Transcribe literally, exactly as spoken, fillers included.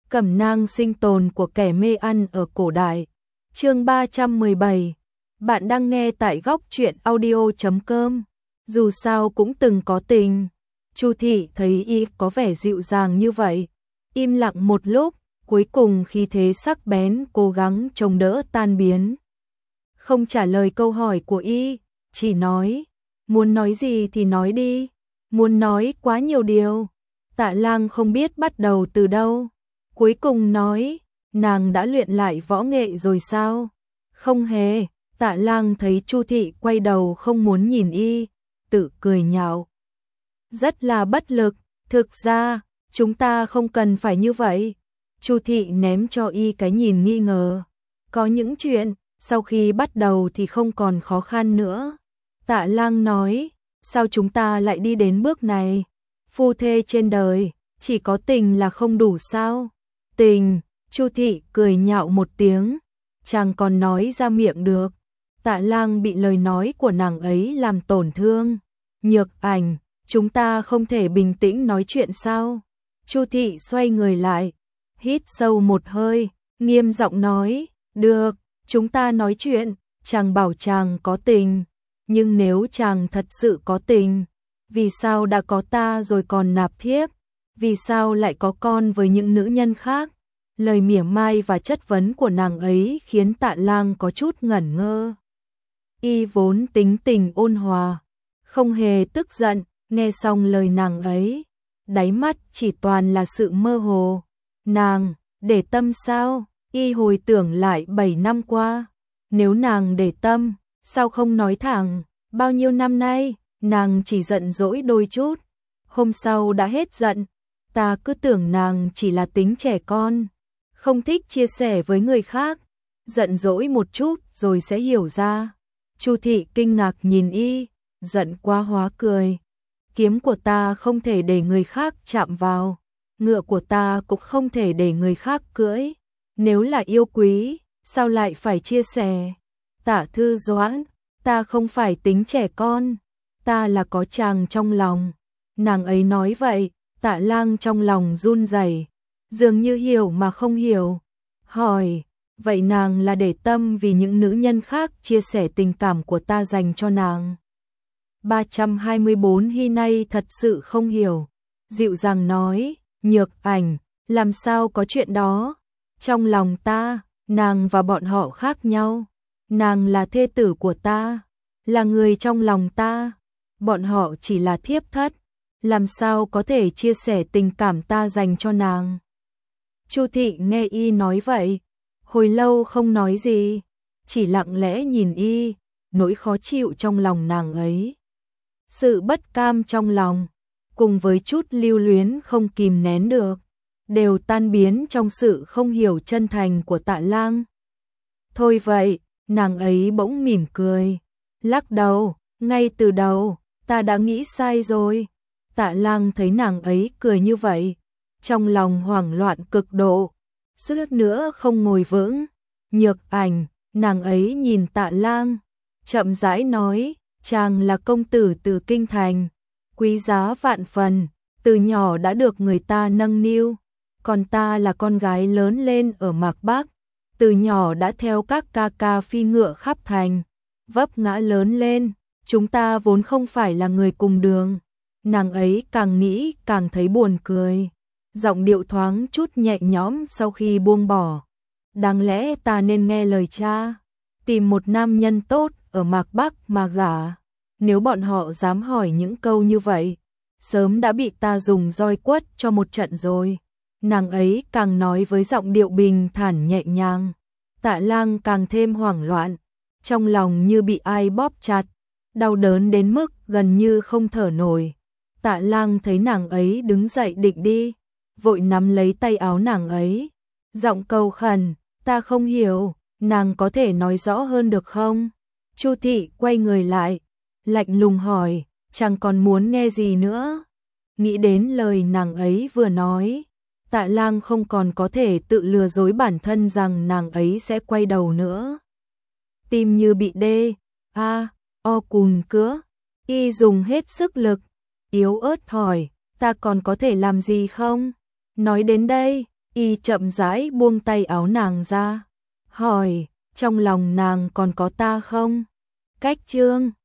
Cẩm nang sinh tồn của kẻ mê ăn ở cổ đại. Chương ba trăm mười bảy. Bạn đang nghe tại góc truyện audio chấm com. Dù sao cũng từng có tình. Chu Thị thấy y có vẻ dịu dàng như vậy, im lặng một lúc, cuối cùng khí thế sắc bén cố gắng chống đỡ tan biến. Không trả lời câu hỏi của y, chỉ nói, muốn nói gì thì nói đi, muốn nói quá nhiều điều. Tạ Lang không biết bắt đầu từ đâu. Cuối cùng nói, nàng đã luyện lại võ nghệ rồi sao? Không hề. Tạ Lang thấy Chu Thị quay đầu không muốn nhìn y, tự cười nhạo. Rất là bất lực, thực ra, chúng ta không cần phải như vậy. Chu Thị ném cho y cái nhìn nghi ngờ. Có những chuyện, sau khi bắt đầu thì không còn khó khăn nữa. Tạ Lang nói, sao chúng ta lại đi đến bước này? Phu thê trên đời, chỉ có tình là không đủ sao? Tình, Chu Thị cười nhạo một tiếng, chàng còn nói ra miệng được. Tạ Lang bị lời nói của nàng ấy làm tổn thương. Nhược Ảnh, chúng ta không thể bình tĩnh nói chuyện sao? Chu Thị xoay người lại, hít sâu một hơi, nghiêm giọng nói, được, chúng ta nói chuyện, chàng bảo chàng có tình, nhưng nếu chàng thật sự có tình, vì sao đã có ta rồi còn nạp thiếp, vì sao lại có con với những nữ nhân khác? Lời mỉa mai và chất vấn của nàng ấy khiến Tạ Lang có chút ngẩn ngơ. Y vốn tính tình ôn hòa, không hề tức giận, nghe xong lời nàng ấy, đáy mắt chỉ toàn là sự mơ hồ. Nàng, để tâm sao? Y hồi tưởng lại bảy năm qua, nếu nàng để tâm, sao không nói thẳng? Bao nhiêu năm nay, nàng chỉ giận dỗi đôi chút, hôm sau đã hết giận. Ta cứ tưởng nàng chỉ là tính trẻ con, không thích chia sẻ với người khác, giận dỗi một chút rồi sẽ hiểu ra. Chu Thị kinh ngạc nhìn y, giận quá hóa cười. Kiếm của ta không thể để người khác chạm vào, ngựa của ta cũng không thể để người khác cưỡi. Nếu là yêu quý, sao lại phải chia sẻ? Tạ Thư Doãn, ta không phải tính trẻ con, ta là có chàng trong lòng. Nàng ấy nói vậy, Tạ Lang trong lòng run rẩy, dường như hiểu mà không hiểu. Hỏi, vậy nàng là để tâm vì những nữ nhân khác chia sẻ tình cảm của ta dành cho nàng? ba trăm hai mươi bốn Hy nay thật sự không hiểu. Dịu dàng nói, Nhược Ảnh, làm sao có chuyện đó? Trong lòng ta, nàng và bọn họ khác nhau. Nàng là thê tử của ta, là người trong lòng ta. Bọn họ chỉ là thiếp thất, làm sao có thể chia sẻ tình cảm ta dành cho nàng? Chu Thị nghe y nói vậy, hồi lâu không nói gì, chỉ lặng lẽ nhìn y, nỗi khó chịu trong lòng nàng ấy, sự bất cam trong lòng, cùng với chút lưu luyến không kìm nén được, đều tan biến trong sự không hiểu chân thành của Tạ Lang. Thôi vậy, nàng ấy bỗng mỉm cười, lắc đầu, ngay từ đầu, ta đã nghĩ sai rồi. Tạ Lang thấy nàng ấy cười như vậy, trong lòng hoảng loạn cực độ, suýt nữa không ngồi vững. Nhược Ảnh, nàng ấy nhìn Tạ Lang, chậm rãi nói, chàng là công tử từ kinh thành, quý giá vạn phần, từ nhỏ đã được người ta nâng niu, còn ta là con gái lớn lên ở Mạc Bắc, từ nhỏ đã theo các ca ca phi ngựa khắp thành, vấp ngã lớn lên, chúng ta vốn không phải là người cùng đường. Nàng ấy càng nghĩ càng thấy buồn cười, giọng điệu thoáng chút nhẹ nhõm sau khi buông bỏ. Đáng lẽ ta nên nghe lời cha, tìm một nam nhân tốt ở Mạc Bắc mà gả. Nếu bọn họ dám hỏi những câu như vậy, sớm đã bị ta dùng roi quất cho một trận rồi. Nàng ấy càng nói với giọng điệu bình thản nhẹ nhàng. Tạ Lang càng thêm hoảng loạn, trong lòng như bị ai bóp chặt, đau đớn đến mức gần như không thở nổi. Tạ Lang thấy nàng ấy đứng dậy định đi, vội nắm lấy tay áo nàng ấy, giọng cầu khẩn, ta không hiểu, nàng có thể nói rõ hơn được không? Chu Thị quay người lại, lạnh lùng hỏi, chẳng còn muốn nghe gì nữa? Nghĩ đến lời nàng ấy vừa nói, Tạ Lang không còn có thể tự lừa dối bản thân rằng nàng ấy sẽ quay đầu nữa. Tim như bị đê, a, o cùn cứa, y dùng hết sức lực, yếu ớt hỏi, ta còn có thể làm gì không? Nói đến đây, Y chậm rãi buông tay áo nàng ra, hỏi, trong lòng nàng còn có ta không? Cách Trương